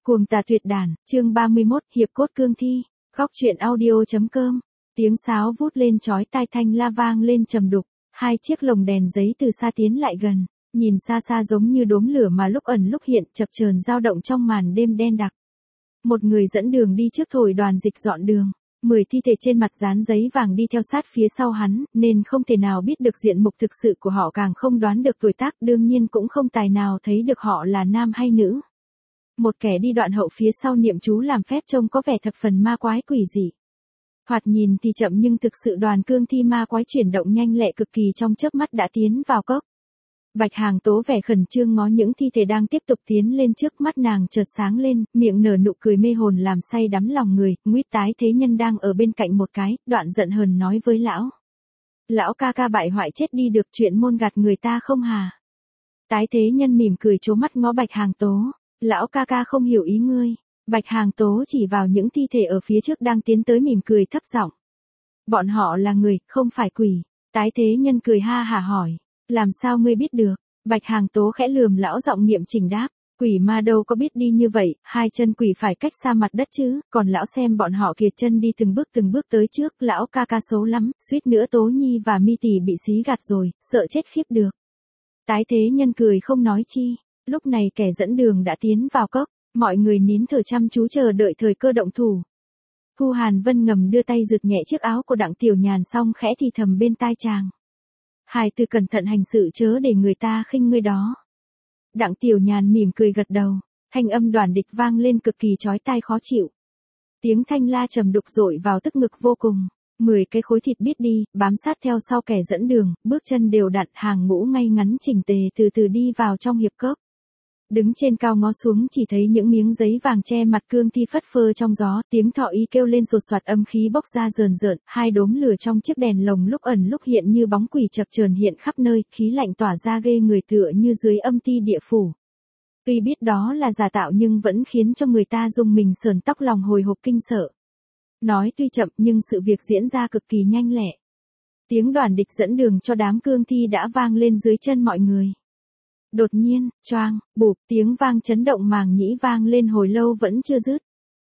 Cuồng tà tuyệt đản, chương 31, hiệp cốt cương thi, góc truyện audio.com. Tiếng sáo vút lên chói tai, thanh la vang lên trầm đục, hai chiếc lồng đèn giấy từ xa tiến lại gần, nhìn xa xa giống như đốm lửa mà lúc ẩn lúc hiện, chập chờn dao động trong màn đêm đen đặc. Một người dẫn đường đi trước thổi đoàn dịch dọn đường, 10 thi thể trên mặt dán giấy vàng đi theo sát phía sau hắn, nên không thể nào biết được diện mục thực sự của họ, càng không đoán được tuổi tác, đương nhiên cũng không tài nào thấy được họ là nam hay nữ. Một kẻ đi đoạn hậu phía sau niệm chú làm phép trông có vẻ thập phần ma quái quỷ dị. Thoạt nhìn thì chậm nhưng thực sự đoàn cương thi ma quái chuyển động nhanh lẹ cực kỳ, trong chớp mắt đã tiến vào cốc. Bạch Hàng Tố vẻ khẩn trương ngó những thi thể đang tiếp tục tiến lên trước, mắt nàng chợt sáng lên, miệng nở nụ cười mê hồn làm say đắm lòng người. Nguyết Tái Thế Nhân đang ở bên cạnh một cái, đoạn giận hờn nói với lão. Lão ca ca bại hoại chết đi được, chuyện môn gạt người ta không hà. Tái Thế Nhân mỉm cười trố mắt ngó Bạch Hàng Tố. Lão ca ca không hiểu ý ngươi. Bạch Hàng Tố chỉ vào những thi thể ở phía trước đang tiến tới, mỉm cười thấp giọng. Bọn họ là người, không phải quỷ. Tái Thế Nhân cười ha hả hỏi. Làm sao ngươi biết được? Bạch Hàng Tố khẽ lườm lão, giọng niệm chỉnh đáp. Quỷ ma đâu có biết đi như vậy, hai chân quỷ phải cách xa mặt đất chứ, còn lão xem bọn họ kìa, chân đi từng bước tới trước. Lão ca ca xấu lắm, suýt nữa Tố Nhi và Mi Tỷ bị xí gạt rồi, sợ chết khiếp được. Tái Thế Nhân cười không nói chi. Lúc này kẻ dẫn đường đã tiến vào cốc, mọi người nín thở chăm chú chờ đợi thời cơ động thủ. Thu Hàn Vân ngầm đưa tay giật nhẹ chiếc áo của Đặng Tiểu Nhàn, xong khẽ thì thầm bên tai chàng. Hài từ cẩn thận hành sự, chớ để người ta khinh ngươi đó. Đặng Tiểu Nhàn mỉm cười gật đầu, thanh âm Đoàn Địch vang lên cực kỳ chói tai khó chịu. Tiếng thanh la trầm đục dội vào tức ngực vô cùng. 10 cái khối thịt biết đi, bám sát theo sau kẻ dẫn đường, bước chân đều đặn, hàng ngũ ngay ngắn chỉnh tề, từ từ đi vào trong hiệp cốc. Đứng trên cao ngó xuống chỉ thấy những miếng giấy vàng che mặt cương thi phất phơ trong gió, tiếng thọ y kêu lên sột soạt, âm khí bốc ra rờn rợn, hai đốm lửa trong chiếc đèn lồng lúc ẩn lúc hiện như bóng quỷ chập chờn hiện khắp nơi, khí lạnh tỏa ra ghê người tựa như dưới âm ti địa phủ. Tuy biết đó là giả tạo nhưng vẫn khiến cho người ta rùng mình sờn tóc, lòng hồi hộp kinh sợ. Nói tuy chậm nhưng sự việc diễn ra cực kỳ nhanh lẹ. Tiếng Đoàn Địch dẫn đường cho đám cương thi đã vang lên dưới chân mọi người. Đột nhiên, choang, bụp, tiếng vang chấn động màng nhĩ vang lên hồi lâu vẫn chưa dứt.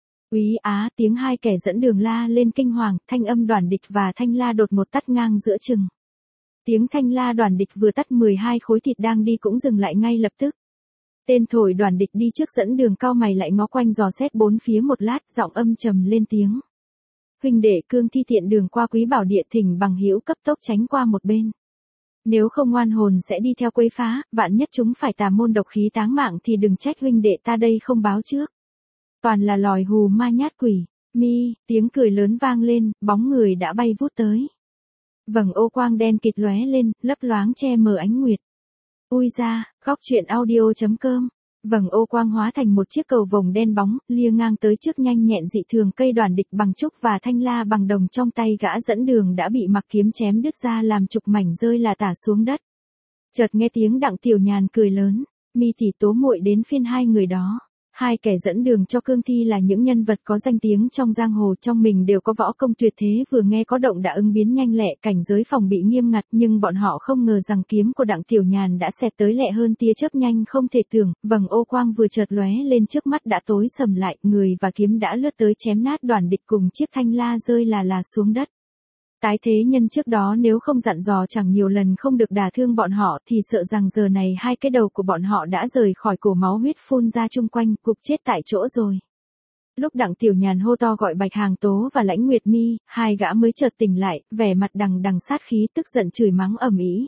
Úy á, tiếng hai kẻ dẫn đường la lên kinh hoàng, thanh âm Đoàn Địch và thanh la đột ngột tắt ngang giữa chừng. Tiếng thanh la Đoàn Địch vừa tắt, 12 khối thịt đang đi cũng dừng lại ngay lập tức. Tên thổi Đoàn Địch đi trước dẫn đường cau mày lại ngó quanh dò xét bốn phía một lát, giọng âm trầm lên tiếng. Huynh đệ cương thi tiện đường qua Quý Bảo Địa, thỉnh bằng hữu cấp tốc tránh qua một bên. Nếu không ngoan hồn sẽ đi theo quấy phá, vạn nhất chúng phải tà môn độc khí táng mạng thì đừng trách huynh đệ ta đây không báo trước. Toàn là lòi hù ma nhát quỷ. Mi, tiếng cười lớn vang lên, bóng người đã bay vút tới. Vầng ô quang đen kịt lóe lên, lấp loáng che mờ ánh nguyệt. Ui ra, góc truyện audio.com. Vầng ô quang hóa thành một chiếc cầu vồng đen bóng, lia ngang tới trước nhanh nhẹn dị thường. Cây Đoàn Địch bằng trúc và thanh la bằng đồng trong tay gã dẫn đường đã bị mặc kiếm chém đứt ra làm chục mảnh rơi là tả xuống đất. Chợt nghe tiếng Đặng Tiểu Nhàn cười lớn, Mi Tỷ Tố muội đến phiên hai người đó. Hai kẻ dẫn đường cho cương thi là những nhân vật có danh tiếng trong giang hồ, trong mình đều có võ công tuyệt thế, vừa nghe có động đã ứng biến nhanh lẹ, cảnh giới phòng bị nghiêm ngặt, nhưng bọn họ không ngờ rằng kiếm của Đặng Tiểu Nhàn đã xẹt tới lẹ hơn tia chớp, nhanh không thể tưởng. Vầng ô quang vừa chợt lóe lên trước mắt đã tối sầm lại, người và kiếm đã lướt tới chém nát Đoàn Địch cùng chiếc thanh la rơi là xuống đất. Tái Thế Nhân trước đó nếu không dặn dò chẳng nhiều lần không được đả thương bọn họ thì sợ rằng giờ này hai cái đầu của bọn họ đã rời khỏi cổ, máu huyết phun ra chung quanh, cục chết tại chỗ rồi. Lúc Đặng Tiểu Nhàn hô to gọi Bạch Hàng Tố và Lãnh Nguyệt Mi, hai gã mới chợt tỉnh lại, vẻ mặt đằng đằng sát khí, tức giận chửi mắng ầm ĩ.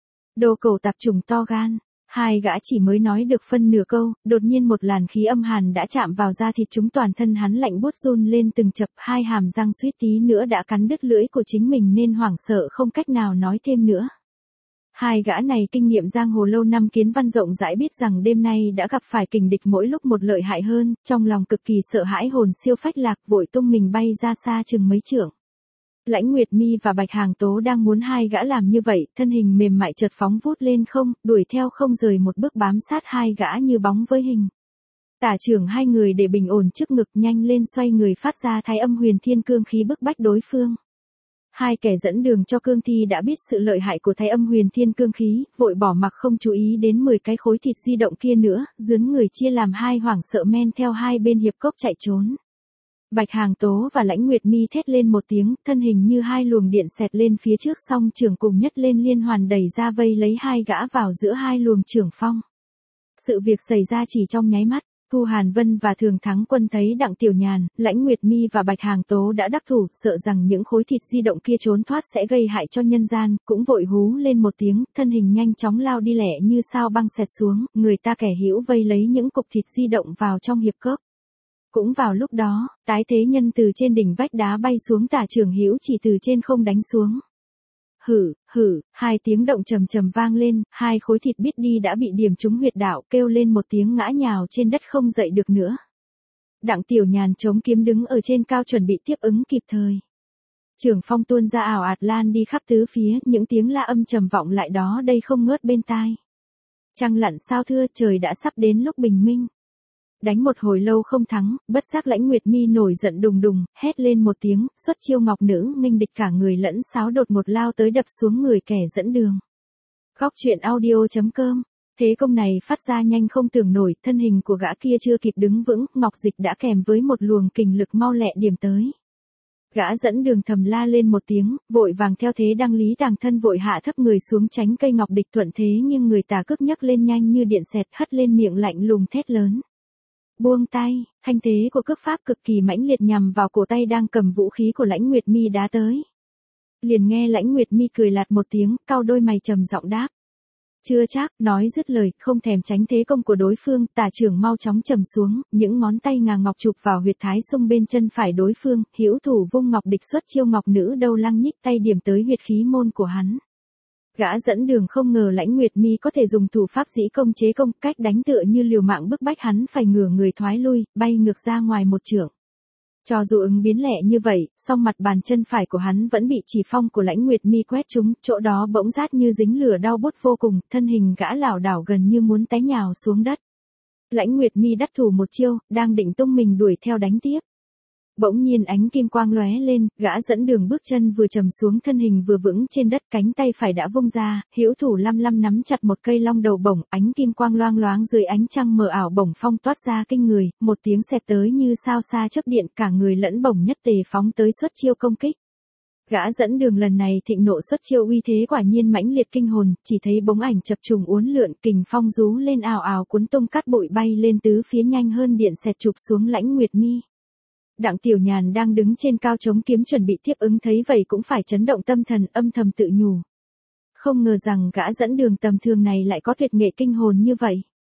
Đồ cẩu tạp chủng to gan. Hai gã chỉ mới nói được phân nửa câu, đột nhiên một làn khí âm hàn đã chạm vào da thịt chúng, toàn thân hắn lạnh buốt run lên từng chập, hai hàm răng suýt tí nữa đã cắn đứt lưỡi của chính mình nên hoảng sợ không cách nào nói thêm nữa. Hai gã này kinh nghiệm giang hồ lâu năm, kiến văn rộng rãi, biết rằng đêm nay đã gặp phải kình địch mỗi lúc một lợi hại hơn, trong lòng cực kỳ sợ hãi, hồn siêu phách lạc, vội tung mình bay ra xa chừng mấy trượng. Lãnh Nguyệt Mi và Bạch Hàng Tố đang muốn hai gã làm như vậy, thân hình mềm mại chợt phóng vút lên không, đuổi theo không rời một bước, bám sát hai gã như bóng với hình. Tả trưởng hai người để bình ổn trước ngực, nhanh lên xoay người phát ra thái âm huyền thiên cương khí bức bách đối phương. Hai kẻ dẫn đường cho cương thi đã biết sự lợi hại của Thái Âm Huyền Thiên cương khí, vội bỏ mặc không chú ý đến 10 cái khối thịt di động kia nữa, dướn người chia làm hai hoảng sợ men theo hai bên hiệp cốc chạy trốn. Bạch Hàng Tố và Lãnh Nguyệt Mi thét lên một tiếng, thân hình như hai luồng điện xẹt lên phía trước, song trường cùng nhất lên liên hoàn đẩy ra vây lấy hai gã vào giữa hai luồng trưởng phong. Sự việc xảy ra chỉ trong nháy mắt. Thu Hàn Vân và Thường Thắng Quân thấy Đặng Tiểu Nhàn, Lãnh Nguyệt Mi và Bạch Hàng Tố đã đắc thủ, sợ rằng những khối thịt di động kia trốn thoát sẽ gây hại cho nhân gian, cũng vội hú lên một tiếng, thân hình nhanh chóng lao đi lẹ như sao băng xẹt xuống, người ta kẻ hữu vây lấy những cục thịt di động vào trong hiệp cốc. Cũng vào lúc đó, Tái Thế Nhân từ trên đỉnh vách đá bay xuống, Tả Trường Hữu chỉ từ trên không đánh xuống. Hử, hử, hai tiếng động trầm trầm vang lên, hai khối thịt biết đi đã bị điểm trúng huyệt đạo, kêu lên một tiếng ngã nhào trên đất không dậy được nữa. Đặng Tiểu Nhàn chống kiếm đứng ở trên cao chuẩn bị tiếp ứng kịp thời. Trường phong tuôn ra ảo ạt lan đi khắp tứ phía, những tiếng la âm trầm vọng lại đó đây không ngớt bên tai. Trăng lặn sao thưa, trời đã sắp đến lúc bình minh. Đánh một hồi lâu không thắng, bất giác Lãnh Nguyệt Mi nổi giận đùng đùng, hét lên một tiếng, xuất chiêu ngọc nữ nghênh địch, cả người lẫn sáo đột một lao tới đập xuống người kẻ dẫn đường. Góc truyện audio.com. Thế công này phát ra nhanh không tưởng nổi, thân hình của gã kia chưa kịp đứng vững, Ngọc Dịch đã kèm với một luồng kình lực mau lẹ điểm tới. Gã dẫn đường thầm la lên một tiếng, vội vàng theo thế đăng lý tàng thân vội hạ thấp người xuống tránh cây ngọc địch thuận thế, nhưng người Tà Cước nhấc lên nhanh như điện xẹt, hất lên miệng lạnh lùng thét lớn. Buông tay, thanh thế của cước pháp cực kỳ mãnh liệt nhằm vào cổ tay đang cầm vũ khí của Lãnh Nguyệt Mi đá tới. Liền nghe Lãnh Nguyệt Mi cười lạt một tiếng, cau đôi mày trầm giọng đáp. Chưa chắc, nói dứt lời, không thèm tránh thế công của đối phương, Tả trưởng mau chóng trầm xuống, những ngón tay ngà ngọc chụp vào huyệt thái xung bên chân phải đối phương, hữu thủ vung ngọc địch xuất chiêu ngọc nữ đâu lăng nhích tay điểm tới huyệt khí môn của hắn. Gã dẫn đường không ngờ Lãnh Nguyệt Mi có thể dùng thủ pháp dĩ công chế công, cách đánh tựa như liều mạng bức bách hắn phải ngửa người thoái lui, bay ngược ra ngoài một trượng. Cho dù ứng biến lẹ như vậy, song mặt bàn chân phải của hắn vẫn bị chỉ phong của Lãnh Nguyệt Mi quét trúng, chỗ đó bỗng rát như dính lửa đau buốt vô cùng, thân hình gã lảo đảo gần như muốn té nhào xuống đất. Lãnh Nguyệt Mi đắc thủ một chiêu, đang định tung mình đuổi theo đánh tiếp. Bỗng nhiên ánh kim quang lóe lên, gã dẫn đường bước chân vừa trầm xuống, thân hình vừa vững trên đất, cánh tay phải đã vung ra, hữu thủ lăm lăm nắm chặt một cây long đầu bổng, ánh kim quang loang loáng dưới ánh trăng mờ ảo, bổng phong toát ra kinh người, một tiếng xẹt tới như sao xa chớp điện, cả người lẫn bổng nhất tề phóng tới xuất chiêu công kích. Gã dẫn đường lần này thịnh nộ xuất chiêu uy thế quả nhiên mãnh liệt kinh hồn, chỉ thấy bóng ảnh chập trùng uốn lượn, kình phong rú lên ào ào cuốn tung cát bụi bay lên tứ phía, nhanh hơn điện xẹt chụp xuống Lãnh Nguyệt Mi. Đặng Tiểu Nhàn đang đứng trên cao chống kiếm chuẩn bị tiếp ứng thấy vậy cũng phải chấn động tâm thần, âm thầm tự nhủ. Không ngờ rằng gã dẫn đường tầm thường này lại có tuyệt nghệ kinh hồn như vậy.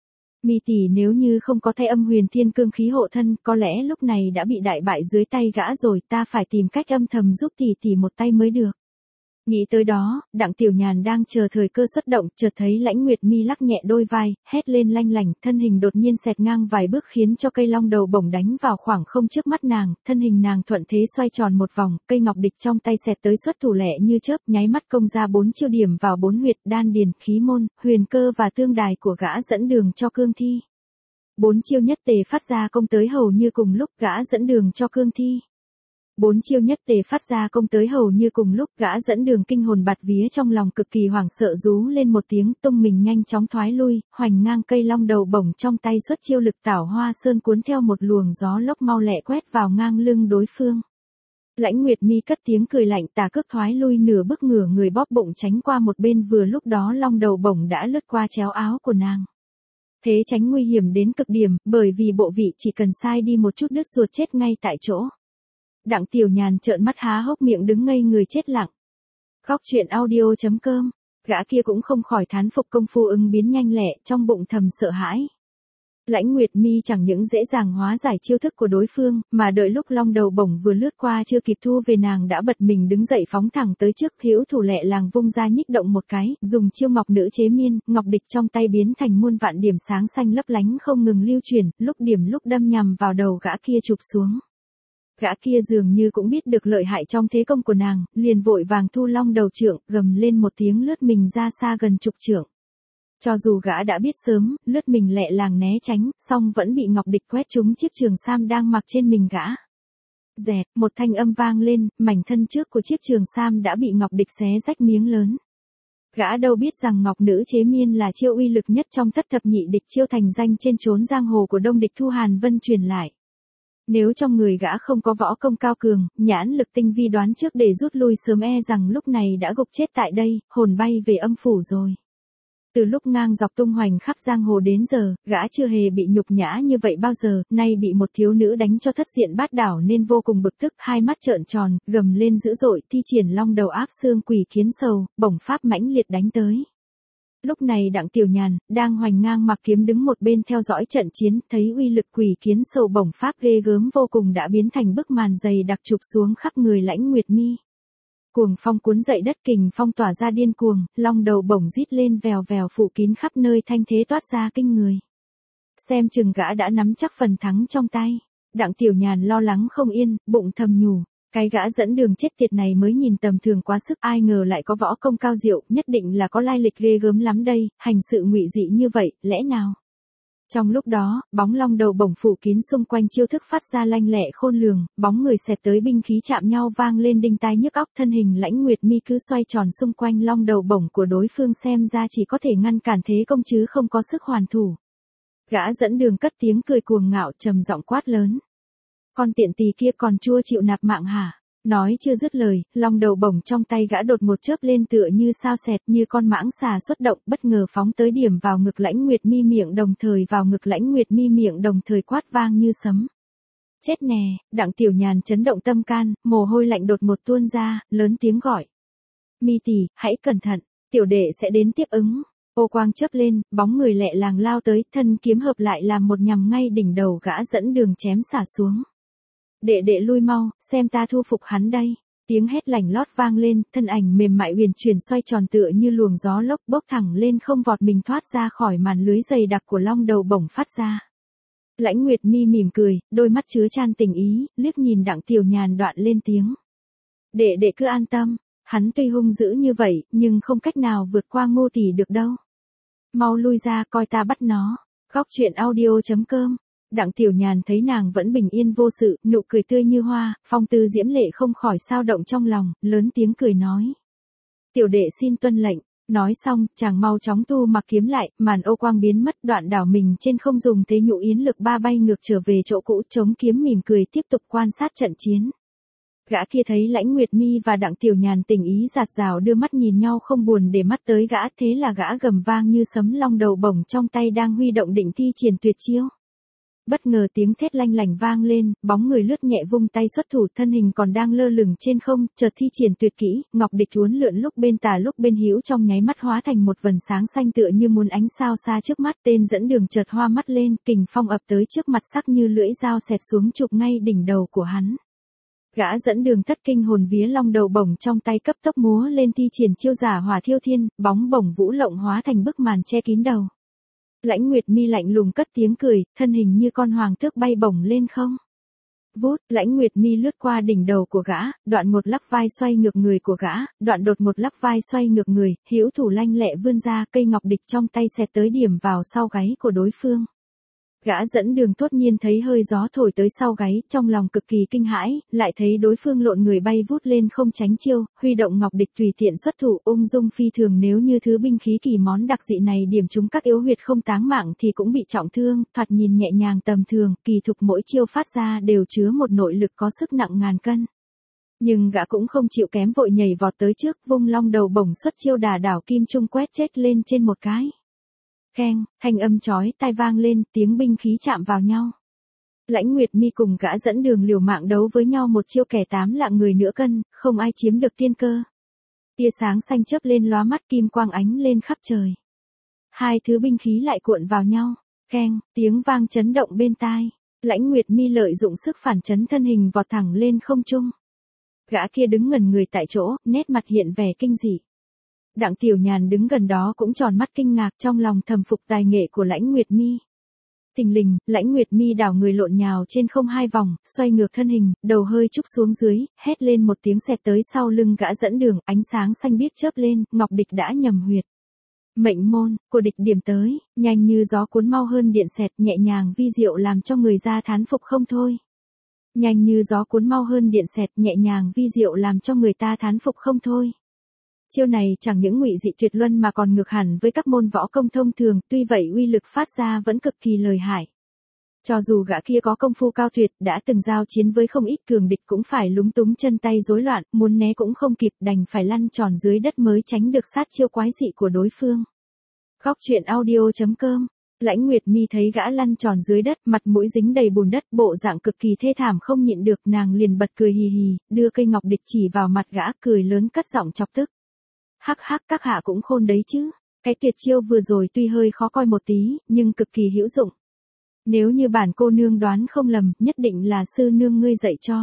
Mi tỷ nếu như không có Thái Âm Huyền Thiên cương khí hộ thân, có lẽ lúc này đã bị đại bại dưới tay gã rồi, ta phải tìm cách âm thầm giúp tỷ tỷ một tay mới được. Nghĩ tới đó, Đặng Tiểu Nhàn đang chờ thời cơ xuất động, chợt thấy Lãnh Nguyệt Mi lắc nhẹ đôi vai, hét lên lanh lảnh, thân hình đột nhiên xẹt ngang vài bước khiến cho cây long đầu bổng đánh vào khoảng không trước mắt nàng, thân hình nàng thuận thế xoay tròn một vòng, cây ngọc địch trong tay xẹt tới xuất thủ lẹ như chớp, nháy mắt công ra 4 chiêu điểm vào 4 huyệt đan điền, khí môn, huyền cơ và tương đài của gã dẫn đường cho cương thi. 4 chiêu nhất tề phát ra công tới hầu như cùng lúc, gã dẫn đường cho cương thi. 4 chiêu nhất tề phát ra công tới hầu như cùng lúc, gã dẫn đường kinh hồn bạt vía, trong lòng cực kỳ hoảng sợ rú lên một tiếng, tung mình nhanh chóng thoái lui, hoành ngang cây long đầu bổng trong tay xuất chiêu lực tảo hoa sơn cuốn theo một luồng gió lốc mau lẹ quét vào ngang lưng đối phương. Lãnh Nguyệt Mi cất tiếng cười lạnh, Tà Cước thoái lui nửa bước, ngửa người bóp bụng tránh qua một bên, vừa lúc đó long đầu bổng đã lướt qua chéo áo của nàng. Thế tránh nguy hiểm đến cực điểm, bởi vì bộ vị chỉ cần sai đi một chút đứt ruột chết ngay tại chỗ. Đặng Tiểu Nhàn trợn mắt há hốc miệng đứng ngây người chết lặng. Góc truyện audio.com. Gã kia cũng không khỏi thán phục công phu ứng biến nhanh lẹ, trong bụng thầm sợ hãi. Lãnh Nguyệt Mi chẳng những dễ dàng hóa giải chiêu thức của đối phương, mà đợi lúc long đầu bổng vừa lướt qua chưa kịp thu về, nàng đã bật mình đứng dậy phóng thẳng tới trước, hữu thủ lẹ làng vung ra nhích động một cái, dùng chiêu ngọc nữ chế miên, ngọc địch trong tay biến thành muôn vạn điểm sáng xanh lấp lánh không ngừng lưu chuyển, lúc điểm lúc đâm nhằm vào đầu gã kia chụp xuống. Gã kia dường như cũng biết được lợi hại trong thế công của nàng, liền vội vàng thu long đầu trượng, gầm lên một tiếng lướt mình ra xa gần chục trượng. Cho dù gã đã biết sớm, lướt mình lẹ làng né tránh, song vẫn bị ngọc địch quét trúng chiếc trường sam đang mặc trên mình gã. Dẹt, một thanh âm vang lên, mảnh thân trước của chiếc trường sam đã bị Ngọc Địch xé rách miếng lớn. Gã đâu biết rằng Ngọc Nữ Chế Miên là chiêu uy lực nhất trong thất thập nhị địch chiêu thành danh trên chốn giang hồ của Đông địch Thu Hàn Vân truyền lại. Nếu trong người gã không có võ công cao cường, nhãn lực tinh vi đoán trước để rút lui sớm rằng lúc này đã gục chết tại đây, hồn bay về âm phủ rồi. Từ lúc ngang dọc tung hoành khắp giang hồ đến giờ, gã chưa hề bị nhục nhã như vậy bao giờ, nay bị một thiếu nữ đánh cho thất diện bát đảo nên vô cùng bực tức, hai mắt trợn tròn, gầm lên dữ dội, thi triển long đầu áp xương quỷ kiến sầu, bổng pháp mãnh liệt đánh tới. Lúc này Đặng Tiểu Nhàn, đang hoành ngang mặc kiếm đứng một bên theo dõi trận chiến, thấy uy lực quỷ kiến sầu bổng pháp ghê gớm vô cùng đã biến thành bức màn dày đặc chụp xuống khắp người Lãnh Nguyệt Mi. Cuồng phong cuốn dậy đất, kình phong tỏa ra điên cuồng, long đầu bổng rít lên vèo vèo phủ kín khắp nơi, thanh thế toát ra kinh người. Xem chừng gã đã nắm chắc phần thắng trong tay. Đặng Tiểu Nhàn lo lắng không yên, bụng thầm nhủ, cái gã dẫn đường chết tiệt này mới nhìn tầm thường quá sức, ai ngờ lại có võ công cao diệu, nhất định là có lai lịch ghê gớm lắm đây, hành sự ngụy dị như vậy, lẽ nào? Trong lúc đó, bóng long đầu bổng phủ kín xung quanh chiêu thức phát ra lanh lẹ khôn lường, bóng người xẹt tới binh khí chạm nhau vang lên đinh tai nhức óc, thân hình Lãnh Nguyệt Mi cứ xoay tròn xung quanh long đầu bổng của đối phương, xem ra chỉ có thể ngăn cản thế công chứ không có sức hoàn thủ. Gã dẫn đường cất tiếng cười cuồng ngạo, trầm giọng quát lớn. Con tiện tỳ kia còn chua chịu nạp mạng hả? Nói chưa dứt lời, long đầu bổng trong tay gã đột một chớp lên tựa như sao xẹt, như con mãng xà xuất động, bất ngờ phóng tới điểm vào ngực Lãnh Nguyệt Mi, miệng đồng thời quát vang như sấm. Chết nè! Đặng Tiểu Nhàn chấn động tâm can, mồ hôi lạnh đột một tuôn ra, lớn tiếng gọi. Mi tỷ, hãy cẩn thận, tiểu đệ sẽ đến tiếp ứng. Ô quang chớp lên, bóng người lẹ làng lao tới, thân kiếm hợp lại làm một nhằm ngay đỉnh đầu gã dẫn đường chém xả xuống. Đệ đệ lui mau, xem ta thu phục hắn đây. Tiếng hét lảnh lót vang lên, thân ảnh mềm mại huyền chuyển xoay tròn tựa như luồng gió lốc, bốc thẳng lên không, vọt mình thoát ra khỏi màn lưới dày đặc của long đầu bổng phát ra. Lãnh Nguyệt Mi mỉm cười, đôi mắt chứa chan tình ý, liếc nhìn Đặng Tiểu Nhàn đoạn lên tiếng. Đệ đệ cứ an tâm, hắn tuy hung dữ như vậy, nhưng không cách nào vượt qua Ngô tỷ được đâu. Mau lui ra coi ta bắt nó. Góc truyện audio.com. Đặng Tiểu Nhàn thấy nàng vẫn bình yên vô sự, nụ cười tươi như hoa, phong tư diễm lệ không khỏi sao động trong lòng, lớn tiếng cười nói. Tiểu đệ xin tuân lệnh. Nói xong, chàng mau chóng tu mặc kiếm lại, màn ô quang biến mất, đoạn đảo mình trên không, dùng thế nhũ yến lực ba bay ngược trở về chỗ cũ, chống kiếm mỉm cười tiếp tục quan sát trận chiến. Gã kia thấy Lãnh Nguyệt Mi và Đặng Tiểu Nhàn tình ý dạt dào đưa mắt nhìn nhau không buồn để mắt tới gã, thế là gã gầm vang như sấm, long đầu bổng trong tay đang huy động định thi triển tuyệt chiêu. Bất ngờ tiếng thét lanh lảnh vang lên, bóng người lướt nhẹ vung tay xuất thủ, thân hình còn đang lơ lửng trên không, chợt thi triển tuyệt kỹ, ngọc địch uốn lượn lúc bên tả lúc bên hữu, trong nháy mắt hóa thành một vầng sáng xanh tựa như muốn ánh sao xa trước mắt. Tên dẫn đường chợt hoa mắt lên, kình phong ập tới trước mặt sắc như lưỡi dao xẹt xuống chụp ngay đỉnh đầu của hắn. Gã dẫn đường thất kinh hồn vía, long đầu bổng trong tay cấp tốc múa lên thi triển chiêu giả hỏa thiêu thiên, bóng bổng vũ lộng hóa thành bức màn che kín đầu. Lãnh Nguyệt Mi lạnh lùng cất tiếng cười, thân hình như con hoàng tước bay bổng lên không. Vút, Lãnh Nguyệt Mi lướt qua đỉnh đầu của gã, đoạn một lắc vai xoay ngược người của gã, đoạn đột một lắc vai xoay ngược người, hữu thủ lanh lẹ vươn ra, cây ngọc địch trong tay xẹt tới điểm vào sau gáy của đối phương. Gã dẫn đường thốt nhiên thấy hơi gió thổi tới sau gáy, trong lòng cực kỳ kinh hãi, lại thấy đối phương lộn người bay vút lên không tránh chiêu, huy động ngọc địch tùy tiện xuất thủ, ung dung phi thường. Nếu như thứ binh khí kỳ món đặc dị này điểm trúng các yếu huyệt không táng mạng thì cũng bị trọng thương, thoạt nhìn nhẹ nhàng tầm thường, kỳ thực mỗi chiêu phát ra đều chứa một nội lực có sức nặng ngàn cân. Nhưng gã cũng không chịu kém, vội nhảy vọt tới trước, vung long đầu bổng xuất chiêu đả đảo kim trung quét chết lên trên một cái. Keng, thanh âm chói tai vang lên, tiếng binh khí chạm vào nhau. Lãnh Nguyệt Mi cùng gã dẫn đường liều mạng đấu với nhau một chiêu, kẻ 8 lạng người nửa cân, không ai chiếm được tiên cơ. Tia sáng xanh chớp lên lóa mắt, kim quang ánh lên khắp trời. Hai thứ binh khí lại cuộn vào nhau. Keng, tiếng vang chấn động bên tai. Lãnh Nguyệt Mi lợi dụng sức phản chấn, thân hình vọt thẳng lên không trung. Gã kia đứng ngẩn người tại chỗ, nét mặt hiện vẻ kinh dị. Đặng Tiểu Nhàn đứng gần đó cũng tròn mắt kinh ngạc, trong lòng thầm phục tài nghệ của Lãnh Nguyệt Mi. Thình lình, Lãnh Nguyệt Mi đảo người lộn nhào trên không 2 vòng, xoay ngược thân hình, đầu hơi trúc xuống dưới, hét lên một tiếng xẹt tới sau lưng gã dẫn đường, ánh sáng xanh biếc chớp lên, ngọc địch đã nhầm huyệt. Mệnh môn của địch điểm tới, nhanh như gió cuốn, mau hơn điện xẹt, nhẹ nhàng vi diệu làm cho người ra thán phục không thôi. Nhanh như gió cuốn mau hơn điện xẹt, nhẹ nhàng vi diệu làm cho người ta thán phục không thôi. Chiêu này chẳng những ngụy dị tuyệt luân mà còn ngược hẳn với các môn võ công thông thường, tuy vậy uy lực phát ra vẫn cực kỳ lợi hại. Cho dù gã kia có công phu cao tuyệt, đã từng giao chiến với không ít cường địch cũng phải lúng túng chân tay rối loạn, muốn né cũng không kịp, đành phải lăn tròn dưới đất mới tránh được sát chiêu quái dị của đối phương. Góc truyện audio.com. Lãnh Nguyệt Mi thấy gã lăn tròn dưới đất, mặt mũi dính đầy bùn đất, bộ dạng cực kỳ thê thảm không nhịn được, nàng liền bật cười hì hì, đưa cây ngọc địch chỉ vào mặt gã, cười lớn cất giọng chọc tức. Hắc hắc, các hạ cũng khôn đấy chứ. Cái tuyệt chiêu vừa rồi tuy hơi khó coi một tí, nhưng cực kỳ hữu dụng. Nếu như bản cô nương đoán không lầm, nhất định là sư nương ngươi dạy cho.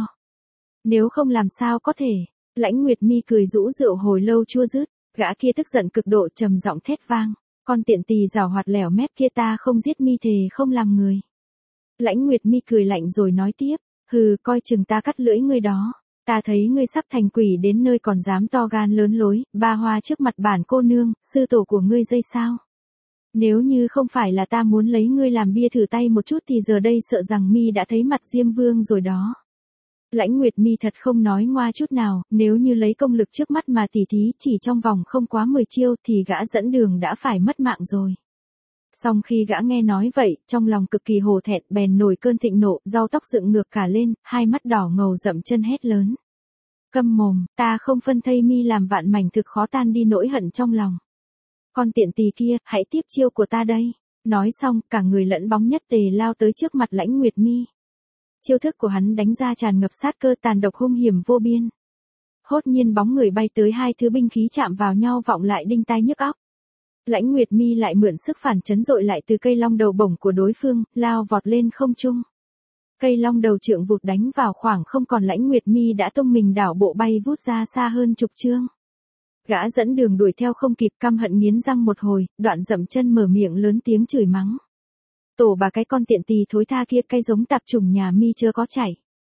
Nếu không làm sao có thể. Lãnh Nguyệt Mi cười rũ rượu hồi lâu chua dứt, gã kia tức giận cực độ trầm giọng thét vang. Con tiện tỳ giảo hoạt lẻo mép kia, ta không giết mi thề không làm người. Lãnh Nguyệt Mi cười lạnh rồi nói tiếp, hừ, coi chừng ta cắt lưỡi ngươi đó. Ta thấy ngươi sắp thành quỷ đến nơi còn dám to gan lớn lối, ba hoa trước mặt bản cô nương, sư tổ của ngươi dây sao. Nếu như không phải là ta muốn lấy ngươi làm bia thử tay một chút thì giờ đây sợ rằng mi đã thấy mặt Diêm Vương rồi đó. Lãnh Nguyệt Mi thật không nói ngoa chút nào, nếu như lấy công lực trước mắt mà tỉ thí chỉ trong vòng không quá 10 chiêu thì gã dẫn đường đã phải mất mạng rồi. Song khi gã nghe nói vậy, trong lòng cực kỳ hổ thẹn, bèn nổi cơn thịnh nộ, rau tóc dựng ngược cả lên, hai mắt đỏ ngầu dậm chân hét lớn. Câm mồm, ta không phân thây mi làm vạn mảnh thực khó tan đi nỗi hận trong lòng. Con tiện tỳ kia, hãy tiếp chiêu của ta đây. Nói xong, cả người lẫn bóng nhất tề lao tới trước mặt Lãnh Nguyệt Mi. Chiêu thức của hắn đánh ra tràn ngập sát cơ, tàn độc hung hiểm vô biên. Hốt nhiên bóng người bay tới, hai thứ binh khí chạm vào nhau vọng lại đinh tai nhức óc. Lãnh Nguyệt Mi lại mượn sức phản chấn dội lại từ cây long đầu bổng của đối phương, lao vọt lên không trung. Cây long đầu trượng vụt đánh vào khoảng không, còn Lãnh Nguyệt Mi đã tung mình đảo bộ bay vút ra xa hơn chục trượng. Gã dẫn đường đuổi theo không kịp, căm hận nghiến răng một hồi, đoạn dậm chân mở miệng lớn tiếng chửi mắng. Tổ bà cái con tiện tỳ thối tha kia, cây giống tạp chủng nhà mi chưa có chảy.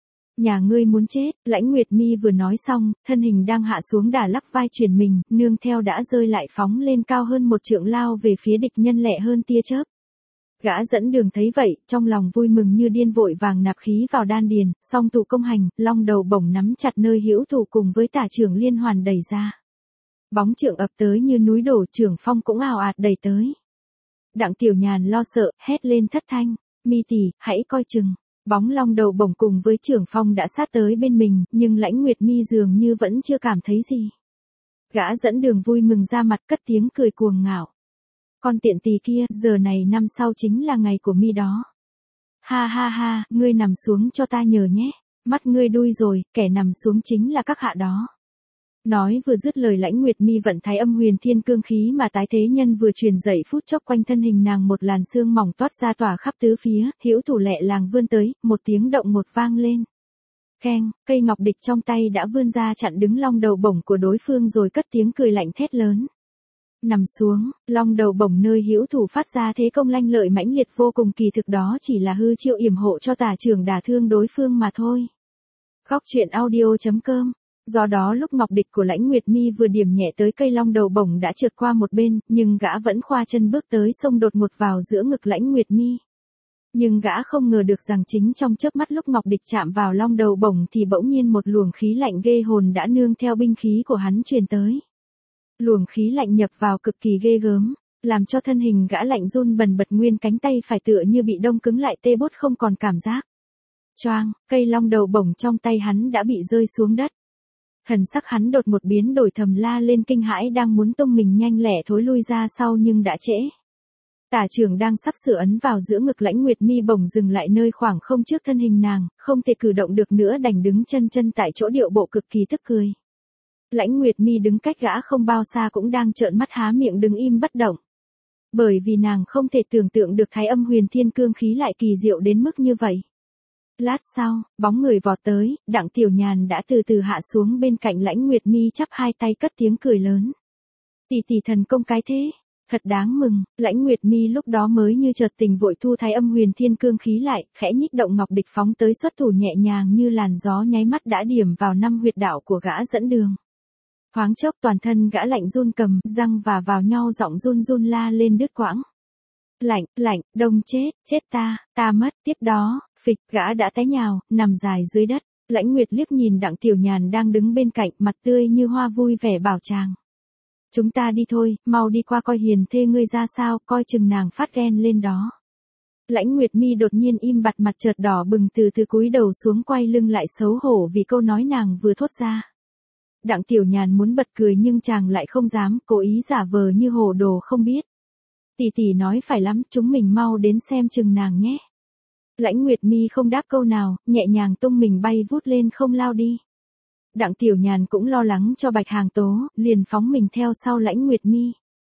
Nhà ngươi muốn chết. Lãnh Nguyệt Mi vừa nói xong, thân hình đang hạ xuống đà lắc vai chuyển mình, nương theo đã rơi lại phóng lên cao hơn một trượng, lao về phía địch nhân lẹ hơn tia chớp. Gã dẫn đường thấy vậy, trong lòng vui mừng như điên, vội vàng nạp khí vào đan điền, song tụ công hành, long đầu bổng nắm chặt nơi hữu thủ cùng với tả trưởng liên hoàn đẩy ra. Bóng trượng ập tới như núi đổ, trưởng phong cũng ào ạt đẩy tới. Đặng Tiểu Nhàn lo sợ, hét lên thất thanh, Mi tỷ, hãy coi chừng. Bóng long đầu bổng cùng với trưởng phong đã sát tới bên mình, nhưng Lãnh Nguyệt Mi dường như vẫn chưa cảm thấy gì. Gã dẫn đường vui mừng ra mặt, cất tiếng cười cuồng ngạo. Con tiện tỳ kia, giờ này năm sau chính là ngày của mi đó. Ha ha ha, ngươi nằm xuống cho ta nhờ nhé. Mắt ngươi đuôi rồi, kẻ nằm xuống chính là các hạ đó. Nói vừa dứt lời, Lãnh Nguyệt Mi vận Thái Âm Huyền Thiên Cương khí mà tái thế nhân vừa truyền dậy, phút chốc quanh thân hình nàng một làn sương mỏng toát ra tỏa khắp tứ phía, hữu thủ lẹ làng vươn tới, một tiếng động một vang lên. Keng, cây ngọc địch trong tay đã vươn ra chặn đứng long đầu bổng của đối phương rồi cất tiếng cười lạnh thét lớn. Nằm xuống, long đầu bổng nơi hữu thủ phát ra thế công lanh lợi mãnh liệt vô cùng, kỳ thực đó chỉ là hư chiêu yểm hộ cho tả trưởng đả thương đối phương mà thôi. Góc truyện audio.com. Do đó lúc ngọc địch của Lãnh Nguyệt Mi vừa điểm nhẹ tới, cây long đầu bổng đã trượt qua một bên, nhưng gã vẫn khoa chân bước tới, xông đột ngột vào giữa ngực Lãnh Nguyệt Mi. Nhưng gã không ngờ được rằng chính trong chớp mắt lúc ngọc địch chạm vào long đầu bổng thì bỗng nhiên một luồng khí lạnh ghê hồn đã nương theo binh khí của hắn truyền tới. Luồng khí lạnh nhập vào cực kỳ ghê gớm, làm cho thân hình gã lạnh run bần bật, nguyên cánh tay phải tựa như bị đông cứng lại, tê bút không còn cảm giác. Choang, cây long đầu bổng trong tay hắn đã bị rơi xuống đất. Thần sắc hắn đột một biến đổi, thầm la lên kinh hãi, đang muốn tung mình nhanh lẻ thối lui ra sau nhưng đã trễ. Tả trưởng đang sắp sửa ấn vào giữa ngực Lãnh Nguyệt Mi bổng dừng lại nơi khoảng không trước thân hình nàng, không thể cử động được nữa, đành đứng chân tại chỗ, điệu bộ cực kỳ tức cười. Lãnh Nguyệt Mi đứng cách gã không bao xa cũng đang trợn mắt há miệng đứng im bất động. Bởi vì nàng không thể tưởng tượng được Thái Âm Huyền Thiên Cương khí lại kỳ diệu đến mức như vậy. Lát sau, bóng người vọt tới, Đặng Tiểu Nhàn đã từ từ hạ xuống bên cạnh Lãnh Nguyệt Mi, chắp hai tay cất tiếng cười lớn. Tỷ tỷ thần công cái thế, thật đáng mừng. Lãnh Nguyệt Mi lúc đó mới như chợt tình, vội thu Thái Âm Huyền Thiên Cương khí lại, khẽ nhích động ngọc địch phóng tới, xuất thủ nhẹ nhàng như làn gió, nháy mắt đã điểm vào 5 huyệt đạo của gã dẫn đường. Thoáng chốc toàn thân gã lạnh run, cầm răng và vào nhau, giọng run run la lên đứt quãng. Lạnh, đông chết ta mất. Tiếp đó, Phịch, gã đã té nhào, nằm dài dưới đất. Lãnh Nguyệt liếc nhìn Đặng Tiểu Nhàn đang đứng bên cạnh, mặt tươi như hoa vui vẻ bảo chàng. Chúng ta đi thôi, mau đi qua coi hiền thê ngươi ra sao, coi chừng nàng phát ghen lên đó. Lãnh Nguyệt Mi đột nhiên im bặt, mặt chợt đỏ bừng, từ từ cúi đầu xuống, quay lưng lại xấu hổ vì câu nói nàng vừa thốt ra. Đặng Tiểu Nhàn muốn bật cười nhưng chàng lại không dám, cố ý giả vờ như hồ đồ không biết. Tỷ tỷ nói phải lắm, chúng mình mau đến xem chừng nàng nhé. Lãnh Nguyệt Mi không đáp câu nào, nhẹ nhàng tung mình bay vút lên không lao đi. Đặng Tiểu Nhàn cũng lo lắng cho Bạch Hàng Tố, liền phóng mình theo sau Lãnh Nguyệt Mi.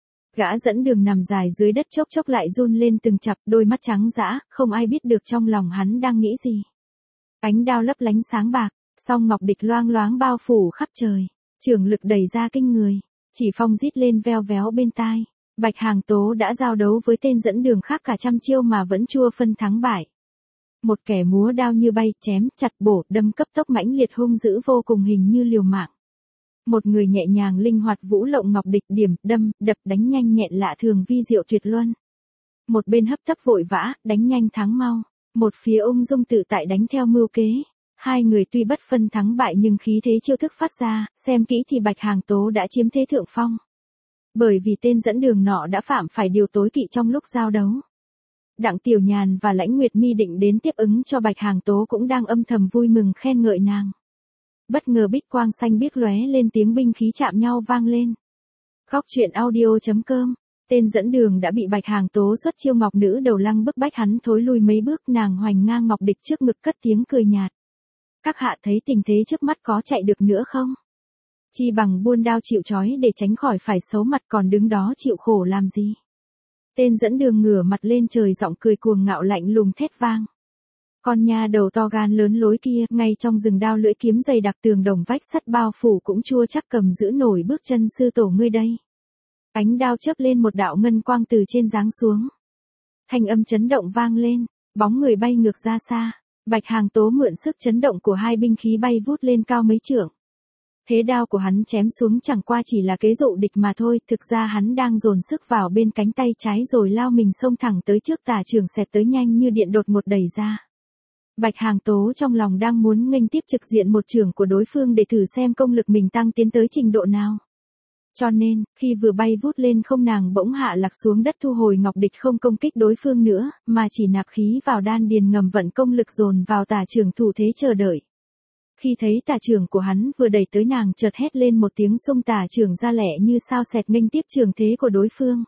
Gã dẫn đường nằm dài dưới đất, chốc chốc lại run lên từng chập, đôi mắt trắng dã, không ai biết được trong lòng hắn đang nghĩ gì. Ánh đao lấp lánh sáng bạc, song ngọc địch loang loáng bao phủ khắp trời, trường lực đẩy ra kinh người, chỉ phong rít lên veo véo bên tai. Bạch Hàng Tố đã giao đấu với tên dẫn đường khác cả trăm chiêu mà vẫn chưa phân thắng bại. Một kẻ múa đao như bay, chém, chặt, bổ, đâm cấp tốc mãnh liệt, hung dữ vô cùng, hình như liều mạng. Một người nhẹ nhàng linh hoạt vũ lộng ngọc địch, điểm, đâm, đập, đánh nhanh nhẹn lạ thường, vi diệu tuyệt luân. Một bên hấp tấp vội vã, đánh nhanh thắng mau. Một phía ung dung tự tại, đánh theo mưu kế. Hai người tuy bất phân thắng bại nhưng khí thế chiêu thức phát ra, xem kỹ thì Bạch Hàng Tố đã chiếm thế thượng phong. Bởi vì tên dẫn đường nọ đã phạm phải điều tối kỵ trong lúc giao đấu. Đặng Tiểu Nhàn và Lãnh Nguyệt Mi định đến tiếp ứng cho Bạch Hàng Tố cũng đang âm thầm vui mừng khen ngợi nàng. Bất ngờ bích quang xanh biếc lóe lên, tiếng binh khí chạm nhau vang lên. Góc truyện audio.com. Tên dẫn đường đã bị Bạch Hàng Tố xuất chiêu ngọc nữ đầu lăng bức bách hắn thối lui mấy bước, nàng hoành ngang ngọc địch trước ngực, cất tiếng cười nhạt. Các hạ thấy tình thế trước mắt có chạy được nữa không? Chi bằng buôn đao chịu trói để tránh khỏi phải xấu mặt, còn đứng đó chịu khổ làm gì? Tên dẫn đường ngửa mặt lên trời, giọng cười cuồng ngạo lạnh lùng thét vang. Con nha đầu to gan lớn lối kia, ngay trong rừng đao lưỡi kiếm dày đặc, tường đồng vách sắt bao phủ cũng chua chắc cầm giữ nổi bước chân sư tổ ngươi đây. Ánh đao chớp lên, một đạo ngân quang từ trên giáng xuống. Thanh âm chấn động vang lên, bóng người bay ngược ra xa. Bạch Hàng Tố mượn sức chấn động của hai binh khí bay vút lên cao mấy trượng. Thế đao của hắn chém xuống chẳng qua chỉ là kế dụ địch mà thôi, thực ra hắn đang dồn sức vào bên cánh tay trái rồi lao mình xông thẳng tới trước, tả trường xẹt tới nhanh như điện, đột ngột đẩy ra. Bạch Hàng Tố trong lòng đang muốn nghênh tiếp trực diện một chưởng của đối phương để thử xem công lực mình tăng tiến tới trình độ nào. Cho nên, khi vừa bay vút lên không, nàng bỗng hạ lạc xuống đất, thu hồi ngọc địch, không công kích đối phương nữa, mà chỉ nạp khí vào đan điền, ngầm vận công lực dồn vào tả chưởng, thủ thế chờ đợi. Khi thấy tả chưởng của hắn vừa đẩy tới, nàng chợt hét lên một tiếng, xung tả chưởng ra lẻ như sao xẹt nghênh tiếp chưởng thế của đối phương.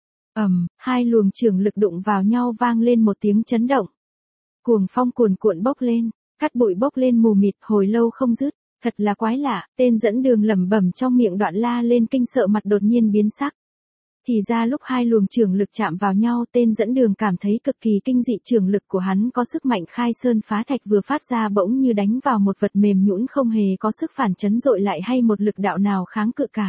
Hai luồng chưởng lực đụng vào nhau, vang lên một tiếng chấn động. Cuồng phong cuồn cuộn bốc lên, cát bụi bốc lên mù mịt, hồi lâu không dứt. Thật là quái lạ, tên dẫn đường lẩm bẩm trong miệng, đoạn la lên kinh sợ, mặt đột nhiên biến sắc. Thì ra lúc hai luồng chưởng lực chạm vào nhau, tên dẫn đường cảm thấy cực kỳ kinh dị, chưởng lực của hắn có sức mạnh khai sơn phá thạch, vừa phát ra bỗng như đánh vào một vật mềm nhũn, không hề có sức phản chấn dội lại hay một lực đạo nào kháng cự cả.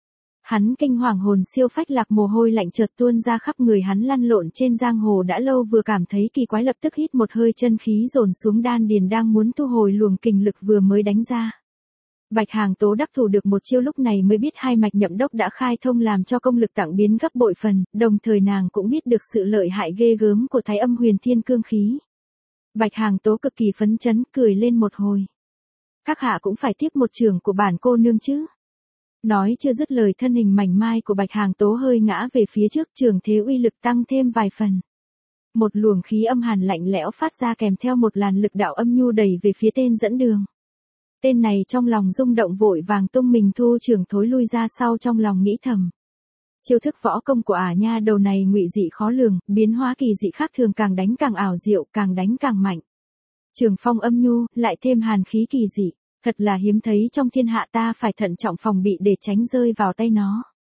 Hắn kinh hoàng, hồn siêu phách lạc, mồ hôi lạnh chợt tuôn ra khắp người, hắn lăn lộn trên giang hồ đã lâu, vừa cảm thấy kỳ quái, lập tức hít một hơi, chân khí dồn xuống đan điền, đang muốn thu hồi luồng kình lực vừa mới đánh ra. Bạch Hàng Tố đắc thủ được một chiêu, lúc này mới biết hai mạch nhậm đốc đã khai thông, làm cho công lực tặng biến gấp bội phần, đồng thời nàng cũng biết được sự lợi hại ghê gớm của Thái Âm Huyền Thiên Cương khí. Bạch Hàng Tố cực kỳ phấn chấn, cười lên một hồi. Các hạ cũng phải tiếp một chưởng của bản cô nương chứ? Nói chưa dứt lời, thân hình mảnh mai của Bạch Hàng Tố hơi ngã về phía trước, chưởng thế uy lực tăng thêm vài phần. Một luồng khí âm hàn lạnh lẽo phát ra, kèm theo một làn lực đạo âm nhu đẩy về phía tên dẫn đường. Tên này trong lòng rung động, vội vàng tung mình thu chưởng thối lui ra sau, trong lòng nghĩ thầm. Chiêu thức võ công của ả nha đầu này ngụy dị khó lường, biến hóa kỳ dị khác thường, càng đánh càng ảo diệu, càng đánh càng mạnh. Trường phong âm nhu, lại thêm hàn khí kỳ dị, thật là hiếm thấy trong thiên hạ, ta phải thận trọng phòng bị để tránh rơi vào tay nó.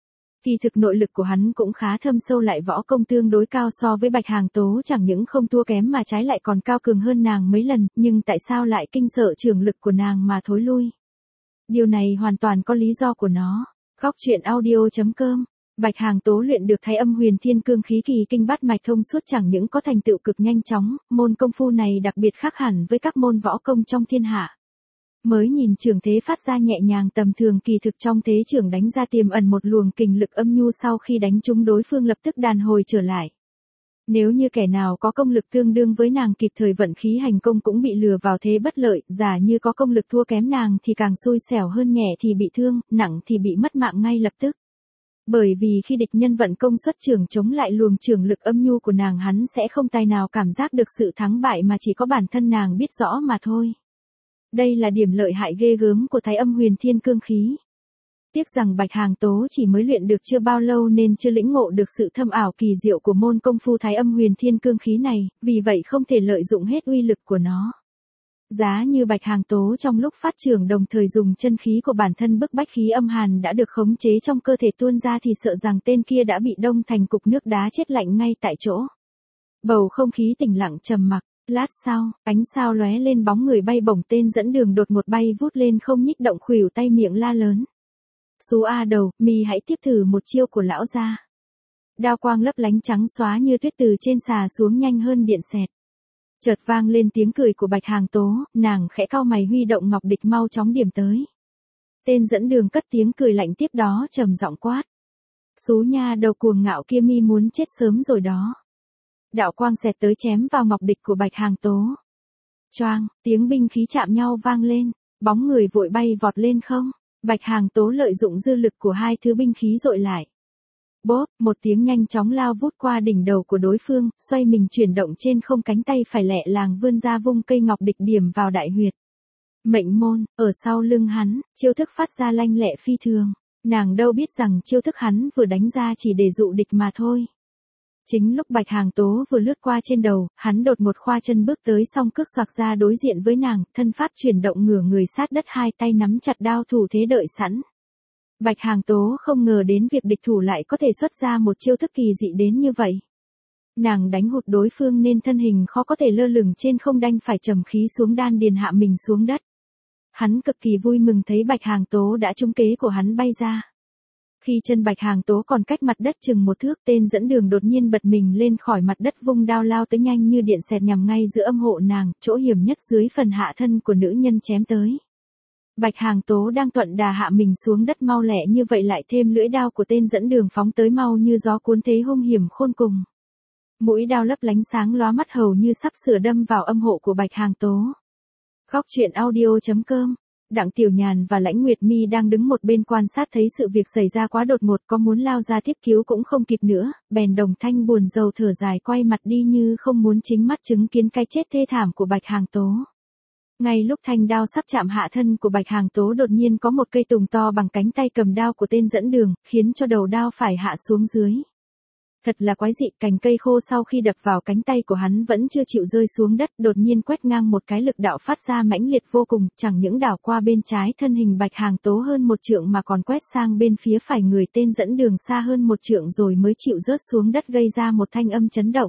Kỳ thực nội lực của hắn cũng khá thâm sâu, lại võ công tương đối cao, so với Bạch Hàng Tố chẳng những không thua kém mà trái lại còn cao cường hơn nàng mấy lần, nhưng tại sao lại kinh sợ chưởng lực của nàng mà thối lui? Điều này hoàn toàn có lý do của nó. Góc truyện audio.com. Bạch Hàng Tố luyện được Thái Âm Huyền Thiên Cương khí, kỳ kinh bát mạch thông suốt, chẳng những có thành tựu cực nhanh chóng, môn công phu này đặc biệt khác hẳn với các môn võ công trong thiên hạ. Mới nhìn chưởng thế phát ra nhẹ nhàng tầm thường, kỳ thực trong thế chưởng đánh ra tiềm ẩn một luồng kình lực âm nhu, sau khi đánh trúng đối phương lập tức đàn hồi trở lại. Nếu như kẻ nào có công lực tương đương với nàng kịp thời vận khí hành công cũng bị lừa vào thế bất lợi, giả như có công lực thua kém nàng thì càng xui xẻo hơn, nhẹ thì bị thương, nặng thì bị mất mạng ngay lập tức. Bởi vì khi địch nhân vận công xuất trưởng chống lại luồng trưởng lực âm nhu của nàng, hắn sẽ không tài nào cảm giác được sự thắng bại mà chỉ có bản thân nàng biết rõ mà thôi. Đây là điểm lợi hại ghê gớm của Thái Âm Huyền Thiên Cương khí. Tiếc rằng Bạch Hằng Tố chỉ mới luyện được chưa bao lâu nên chưa lĩnh ngộ được sự thâm ảo kỳ diệu của môn công phu Thái Âm Huyền Thiên Cương khí này, vì vậy không thể lợi dụng hết uy lực của nó. Giá như Bạch Hằng Tố trong lúc phát trưởng đồng thời dùng chân khí của bản thân bức bách khí âm hàn đã được khống chế trong cơ thể tuôn ra thì sợ rằng tên kia đã bị đông thành cục nước đá chết lạnh ngay tại chỗ. Bầu không khí tĩnh lặng trầm mặc. Lát sau, ánh sao lóe lên, bóng người bay bổng tên dẫn đường đột một bay vút lên không nhích động, khuỷu tay miệng la lớn. Sú A Đầu, mi hãy tiếp thử một chiêu của lão gia. Đao quang lấp lánh trắng xóa như tuyết từ trên xà xuống nhanh hơn điện xẹt. Chợt vang lên tiếng cười của Bạch Hằng Tố, nàng khẽ cau mày huy động ngọc địch mau chóng điểm tới. Tên dẫn đường cất tiếng cười lạnh tiếp đó trầm giọng quát. Sú nha đầu cuồng ngạo kia, mi muốn chết sớm rồi đó. Đạo quang xẹt tới chém vào ngọc địch của Bạch Hằng Tố. Choang, tiếng binh khí chạm nhau vang lên, bóng người vội bay vọt lên không. Bạch Hằng Tố lợi dụng dư lực của hai thứ binh khí dội lại. Bốp, một tiếng nhanh chóng lao vút qua đỉnh đầu của đối phương, xoay mình chuyển động trên không, cánh tay phải lẹ làng vươn ra vung cây ngọc địch điểm vào đại huyệt. Mệnh môn, ở sau lưng hắn, chiêu thức phát ra lanh lẹ phi thường. Nàng đâu biết rằng chiêu thức hắn vừa đánh ra chỉ để dụ địch mà thôi. Chính lúc Bạch Hằng Tố vừa lướt qua trên đầu, hắn đột một khoa chân bước tới, song cước xoạc ra đối diện với nàng, thân pháp chuyển động ngửa người sát đất, hai tay nắm chặt đao thủ thế đợi sẵn. Bạch Hằng Tố không ngờ đến việc địch thủ lại có thể xuất ra một chiêu thức kỳ dị đến như vậy. Nàng đánh hụt đối phương nên thân hình khó có thể lơ lửng trên không, đành phải trầm khí xuống đan điền hạ mình xuống đất. Hắn cực kỳ vui mừng thấy Bạch Hằng Tố đã trúng kế của hắn bay ra. Khi chân Bạch Hằng Tố còn cách mặt đất chừng một thước, tên dẫn đường đột nhiên bật mình lên khỏi mặt đất, vung đao lao tới nhanh như điện xẹt, nhằm ngay giữa âm hộ nàng, chỗ hiểm nhất dưới phần hạ thân của nữ nhân chém tới. Bạch Hằng Tố đang thuận đà hạ mình xuống đất mau lẹ như vậy, lại thêm lưỡi đao của tên dẫn đường phóng tới mau như gió cuốn, thế hung hiểm khôn cùng. Mũi đao lấp lánh sáng lóa mắt, hầu như sắp sửa đâm vào âm hộ của Bạch Hằng Tố. Góc truyện audio.com. Đặng Tiểu Nhàn và Lãnh Nguyệt Mi đang đứng một bên quan sát, thấy sự việc xảy ra quá đột ngột, có muốn lao ra tiếp cứu cũng không kịp nữa, bèn đồng thanh buồn rầu thở dài quay mặt đi như không muốn chính mắt chứng kiến cái chết thê thảm của Bạch Hằng Tố. Ngay lúc thanh đao sắp chạm hạ thân của Bạch Hằng Tố, đột nhiên có một cây tùng to bằng cánh tay cầm đao của tên dẫn đường, khiến cho đầu đao phải hạ xuống dưới. Thật là quái dị, cành cây khô sau khi đập vào cánh tay của hắn vẫn chưa chịu rơi xuống đất, đột nhiên quét ngang một cái, lực đạo phát ra mãnh liệt vô cùng, chẳng những đảo qua bên trái thân hình Bạch Hằng Tố hơn một trượng mà còn quét sang bên phía phải người tên dẫn đường xa hơn một trượng rồi mới chịu rớt xuống đất, gây ra một thanh âm chấn động.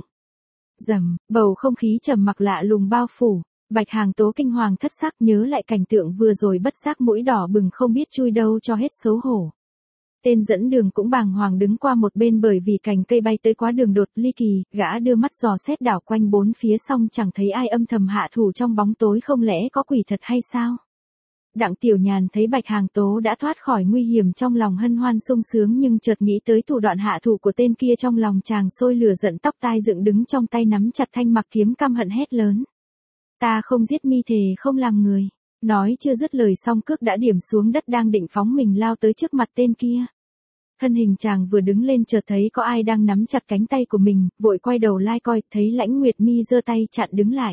Rầm, bầu không khí trầm mặc lạ lùng bao phủ. Bạch Hằng Tố kinh hoàng thất sắc, nhớ lại cảnh tượng vừa rồi, bất giác mũi đỏ bừng không biết chui đâu cho hết xấu hổ. Tên dẫn đường cũng bàng hoàng đứng qua một bên, bởi vì cành cây bay tới quá đường đột ly kỳ, gã đưa mắt dò xét đảo quanh bốn phía xong chẳng thấy ai âm thầm hạ thủ trong bóng tối, không lẽ có quỷ thật hay sao? Đặng Tiểu Nhàn thấy Bạch Hằng Tố đã thoát khỏi nguy hiểm, trong lòng hân hoan sung sướng, nhưng chợt nghĩ tới thủ đoạn hạ thủ của tên kia, trong lòng chàng sôi lửa giận, tóc tai dựng đứng, trong tay nắm chặt thanh mặc kiếm, căm hận hét lớn. Ta không giết mi, thề không làm người. Nói chưa dứt lời song cước đã điểm xuống đất, đang định phóng mình lao tới trước mặt tên kia. Thân hình chàng vừa đứng lên chợt thấy có ai đang nắm chặt cánh tay của mình, vội quay đầu lai coi, thấy Lãnh Nguyệt Mi giơ tay chặn đứng lại.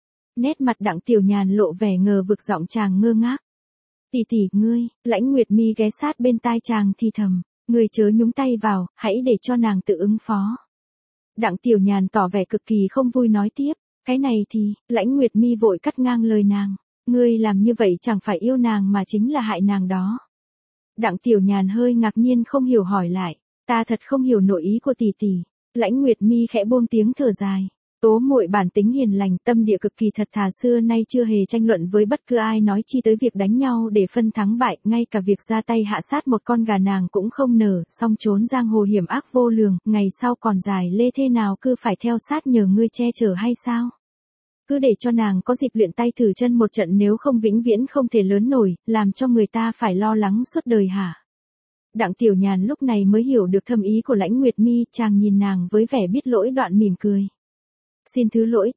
Nét mặt Đặng Tiểu Nhàn lộ vẻ ngờ vực, giọng chàng ngơ ngác. Tỷ tỷ, ngươi. Lãnh Nguyệt Mi ghé sát bên tai chàng thì thầm, ngươi chớ nhúng tay vào, hãy để cho nàng tự ứng phó. Đặng Tiểu Nhàn tỏ vẻ cực kỳ không vui nói tiếp, cái này thì. Lãnh Nguyệt Mi vội cắt ngang lời nàng, ngươi làm như vậy chẳng phải yêu nàng mà chính là hại nàng đó. Đặng Tiểu Nhàn hơi ngạc nhiên không hiểu hỏi lại, ta thật không hiểu nội ý của tỷ tỷ. Lãnh Nguyệt Mi khẽ buông tiếng thở dài, Tố muội bản tính hiền lành, tâm địa cực kỳ thật thà, xưa nay chưa hề tranh luận với bất cứ ai, nói chi tới việc đánh nhau để phân thắng bại, ngay cả việc ra tay hạ sát một con gà nàng cũng không nở, song trốn giang hồ hiểm ác vô lường, ngày sau còn dài lê thế nào cứ phải theo sát nhờ ngươi che chở hay sao? Cứ để cho nàng có dịp luyện tay thử chân một trận, nếu không vĩnh viễn không thể lớn nổi, làm cho người ta phải lo lắng suốt đời hả? Đặng Tiểu Nhàn lúc này mới hiểu được thâm ý của Lãnh Nguyệt Mi, chàng nhìn nàng với vẻ biết lỗi đoạn mỉm cười. Xin thứ lỗi,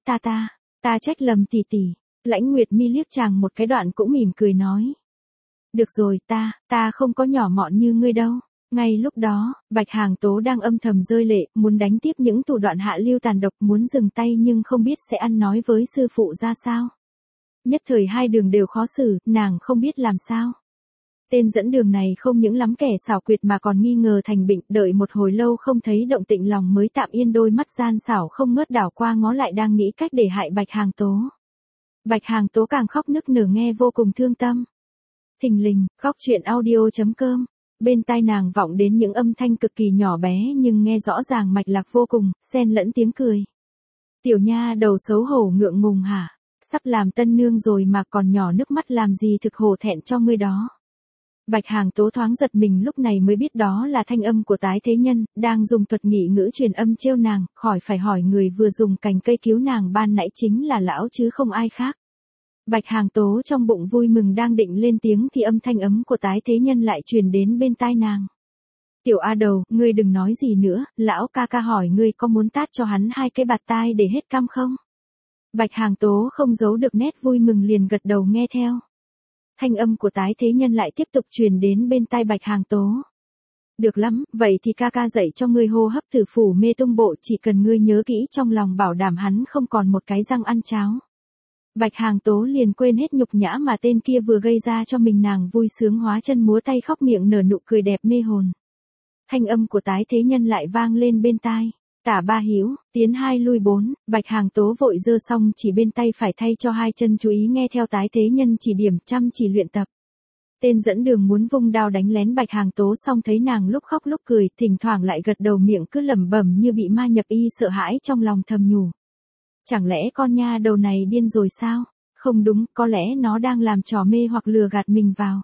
ta trách lầm tỷ tỷ. Lãnh Nguyệt Mi liếc chàng một cái đoạn cũng mỉm cười nói. Được rồi, ta không có nhỏ mọn như ngươi đâu. Ngay lúc đó, Bạch Hàng Tố đang âm thầm rơi lệ, muốn đánh tiếp những thủ đoạn hạ lưu tàn độc, muốn dừng tay nhưng không biết sẽ ăn nói với sư phụ ra sao. Nhất thời hai đường đều khó xử, nàng không biết làm sao. Tên dẫn đường này không những lắm kẻ xảo quyệt mà còn nghi ngờ thành bệnh, đợi một hồi lâu không thấy động tĩnh lòng mới tạm yên, đôi mắt gian xảo không ngớt đảo qua ngó lại đang nghĩ cách để hại Bạch Hàng Tố. Bạch Hàng Tố càng khóc nức nở nghe vô cùng thương tâm. Thình lình, khóc chuyện audio.com. Bên tai nàng vọng đến những âm thanh cực kỳ nhỏ bé nhưng nghe rõ ràng mạch lạc vô cùng, xen lẫn tiếng cười. Tiểu nha đầu xấu hổ ngượng ngùng hả? Sắp làm tân nương rồi mà còn nhỏ nước mắt làm gì, thực hổ thẹn cho ngươi đó. Bạch Hàng Tố thoáng giật mình, lúc này mới biết đó là thanh âm của Tái Thế Nhân, đang dùng thuật nghị ngữ truyền âm trêu nàng, khỏi phải hỏi người vừa dùng cành cây cứu nàng ban nãy chính là lão chứ không ai khác. Bạch Hàng Tố trong bụng vui mừng đang định lên tiếng thì âm thanh ấm của Tái Thế Nhân lại truyền đến bên tai nàng. Tiểu A Đầu, ngươi đừng nói gì nữa, lão ca ca hỏi ngươi có muốn tát cho hắn 2 cái bạt tai để hết căm không? Bạch Hàng Tố không giấu được nét vui mừng liền gật đầu nghe theo. Thanh âm của Tái Thế Nhân lại tiếp tục truyền đến bên tai Bạch Hàng Tố. Được lắm, vậy thì ca ca dạy cho ngươi hô hấp Tử Phủ Mê Tung Bộ, chỉ cần ngươi nhớ kỹ trong lòng bảo đảm hắn không còn một cái răng ăn cháo. Bạch Hàng Tố liền quên hết nhục nhã mà tên kia vừa gây ra cho mình, nàng vui sướng hóa chân múa tay khóc miệng nở nụ cười đẹp mê hồn. Thanh âm của Tái Thế Nhân lại vang lên bên tai. Tả 3 hiếu, tiến 2 lui 4, Bạch Hàng Tố vội giơ xong chỉ bên tay phải thay cho 2 chân, chú ý nghe theo Tái Thế Nhân chỉ điểm, chăm chỉ luyện tập. Tên dẫn đường muốn vung đao đánh lén Bạch Hàng Tố, xong thấy nàng lúc khóc lúc cười, thỉnh thoảng lại gật đầu, miệng cứ lẩm bẩm như bị ma nhập, y sợ hãi trong lòng thầm nhủ. Chẳng lẽ con nha đầu này điên rồi sao? Không đúng, có lẽ nó đang làm trò mê hoặc lừa gạt mình vào.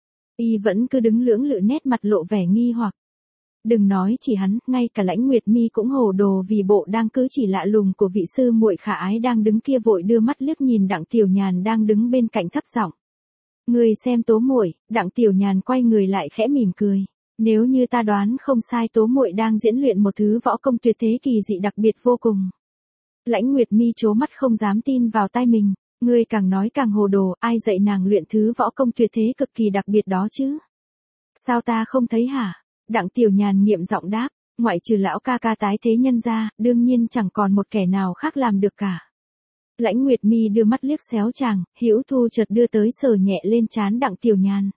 Y vẫn cứ đứng lưỡng lự, nét mặt lộ vẻ nghi hoặc. Đừng nói chỉ hắn, ngay cả Lãnh Nguyệt Mi cũng hồ đồ vì bộ đang cứ chỉ lạ lùng của vị sư muội khả ái đang đứng kia, vội đưa mắt liếc nhìn Đặng Tiểu Nhàn đang đứng bên cạnh thấp giọng. Người xem Tố muội. Đặng Tiểu Nhàn quay người lại khẽ mỉm cười. Nếu như ta đoán không sai, Tố muội đang diễn luyện một thứ võ công tuyệt thế kỳ dị đặc biệt vô cùng. Lãnh Nguyệt Mi trố mắt không dám tin vào tai mình. Ngươi càng nói càng hồ đồ, ai dạy nàng luyện thứ võ công tuyệt thế cực kỳ đặc biệt đó chứ? Sao ta không thấy hả? Đặng Tiểu Nhàn nghiệm giọng đáp, ngoại trừ lão ca ca Tái Thế Nhân ra, đương nhiên chẳng còn một kẻ nào khác làm được cả. Lãnh Nguyệt Mi đưa mắt liếc xéo chàng, hữu thu chợt đưa tới sờ nhẹ lên trán Đặng Tiểu Nhàn.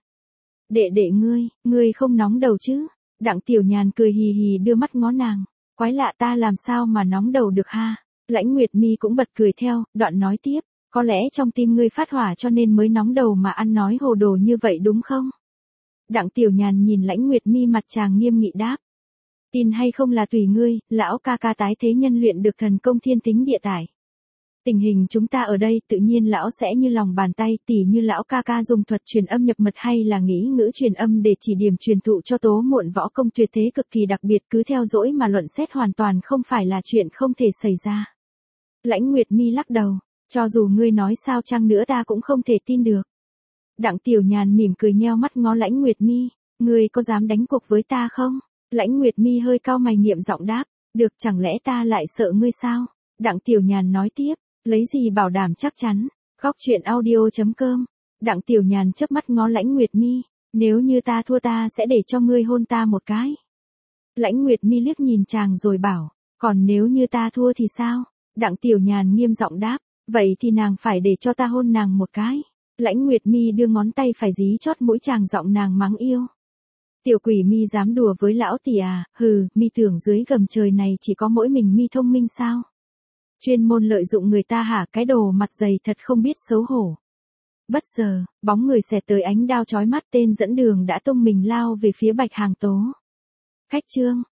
Đệ đệ ngươi không nóng đầu chứ? Đặng Tiểu Nhàn cười hì hì đưa mắt ngó nàng, quái lạ, ta làm sao mà nóng đầu được ha? Lãnh Nguyệt Mi cũng bật cười theo, đoạn nói tiếp, có lẽ trong tim ngươi phát hỏa cho nên mới nóng đầu mà ăn nói hồ đồ như vậy đúng không? Đặng Tiểu Nhàn nhìn Lãnh Nguyệt Mi, mặt chàng nghiêm nghị đáp. Tin hay không là tùy ngươi, lão ca ca Tái Thế Nhân luyện được thần công thiên tính địa tải. Tình hình chúng ta ở đây tự nhiên lão sẽ như lòng bàn tay, tỉ như lão ca ca dùng thuật truyền âm nhập mật hay là nghĩ ngữ truyền âm để chỉ điểm truyền thụ cho Tố muội võ công tuyệt thế cực kỳ đặc biệt, cứ theo dõi mà luận xét hoàn toàn không phải là chuyện không thể xảy ra. Lãnh Nguyệt Mi lắc đầu, cho dù ngươi nói sao chăng nữa ta cũng không thể tin được. Đặng Tiểu Nhàn mỉm cười nheo mắt ngó Lãnh Nguyệt Mi, ngươi có dám đánh cuộc với ta không? Lãnh Nguyệt Mi hơi cau mày nghiệm giọng đáp, được, chẳng lẽ ta lại sợ ngươi sao? Đặng Tiểu Nhàn nói tiếp, lấy gì bảo đảm chắc chắn? Khóc chuyện audio.com. Đặng Tiểu Nhàn chớp mắt ngó Lãnh Nguyệt Mi, nếu như ta thua ta sẽ để cho ngươi hôn ta một cái. Lãnh Nguyệt Mi liếc nhìn chàng rồi bảo, còn nếu như ta thua thì sao? Đặng Tiểu Nhàn nghiêm giọng đáp, vậy thì nàng phải để cho ta hôn nàng một cái. Lãnh Nguyệt Mi đưa ngón tay phải dí chót mũi chàng, giọng nàng mắng yêu. Tiểu quỷ Mi dám đùa với lão tỷ à? Hừ, Mi tưởng dưới gầm trời này chỉ có mỗi mình Mi thông minh sao? Chuyên môn lợi dụng người ta hả? Cái đồ mặt dày thật không biết xấu hổ. Bất giờ, bóng người xẹt tới ánh đao chói mắt, tên dẫn đường đã tung mình lao về phía Bạch Hàng Tố. Khách chương.